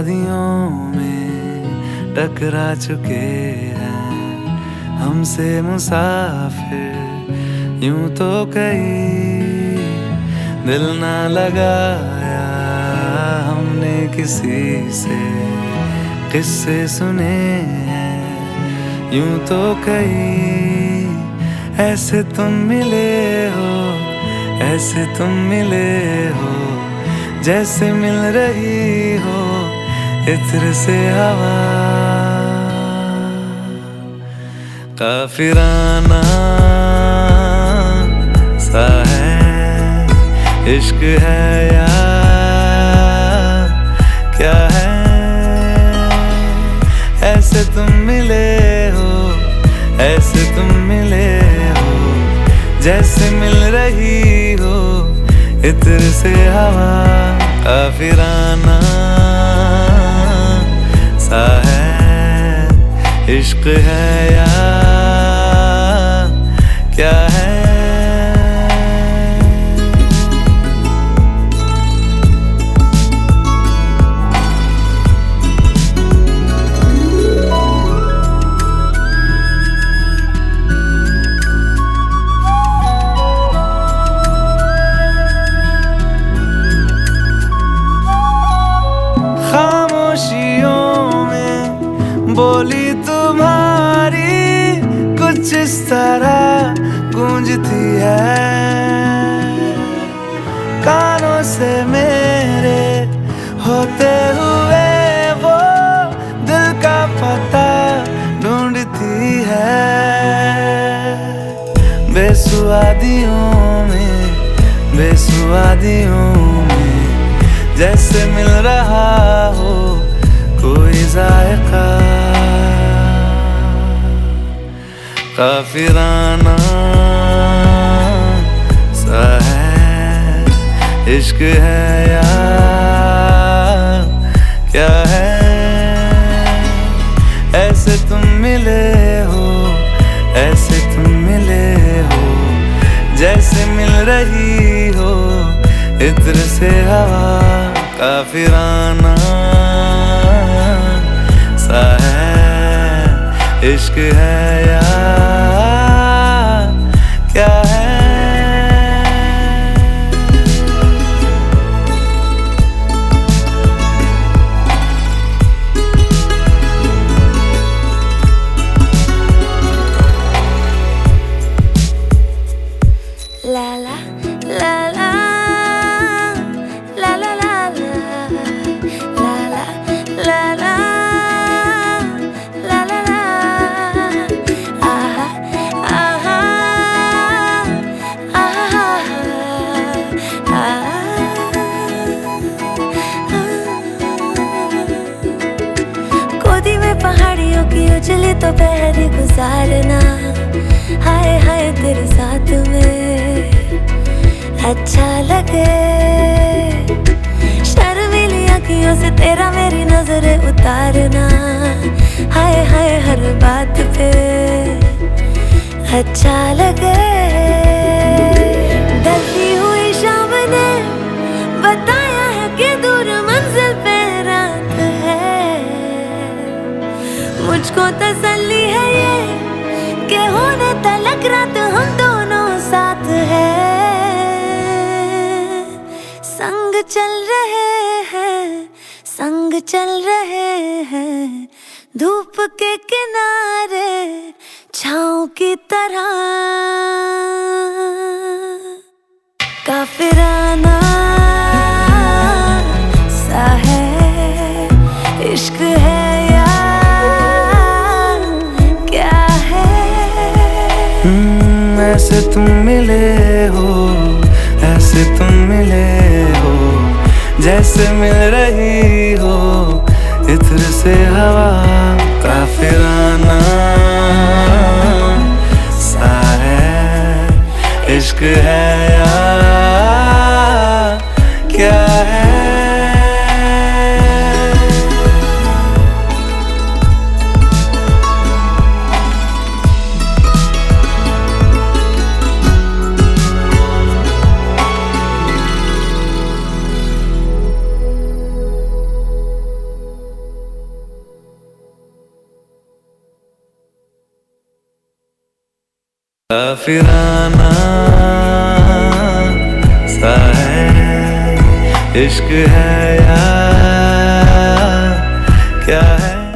सदियों में टकरा चुके हैं हमसे मुसाफिर। यूं तो कहीं दिल ना लगाया हमने किसी से, किस्से सुने हैं यूं तो कहीं। ऐसे तुम मिले हो, ऐसे तुम मिले हो, जैसे मिल रही हो इत्र से हवा। काफिराना सा है इश्क है या क्या है। ऐसे तुम मिले हो, ऐसे तुम मिले हो, जैसे मिल रही हो इत्र से हवा। काफिराना सा है इश्क है या क्या है। बोली तुम्हारी कुछ इस तरह गूंजती है, कानों से मेरे होते हुए वो दिल का पता ढूंढती है। बेसुआदियों में, बेसुआदियों में जैसे मिल रहा हो कोई जायका। काफिराना सा है इश्क है या क्या है। ऐसे तुम मिले हो, ऐसे तुम मिले हो, जैसे मिल रही हो इत्र से हवा। काफिराना सा है इश्क है या क्या है। ला ला ला ला ला ला ला ला ला ला पहाड़ियों की उजली तो पहरी गुजारना। हाय हाय तेरे साथ में अच्छा लगे। शर्मीली आँखियों से तेरा मेरी नजरें उतारना। हाय हाय हर बात पे अच्छा लगे। ढलती हुई शाम ने बताया है कि दूर मंजिल पे रात है। मुझको तसल्ली है ये कि होने तलक रात हम दोनों साथ हैं। संग चल रहे हैं, संग चल रहे हैं, धूप के किनारे छाँव की तरह। काफिराना सा है इश्क है ऐसे तुम मिले हो, ऐसे तुम मिले हो, जैसे मिल रही हो इत्र से हवा। काफिराना सा है इश्क है या क्या है। काफिराना सा है इश्क है यार।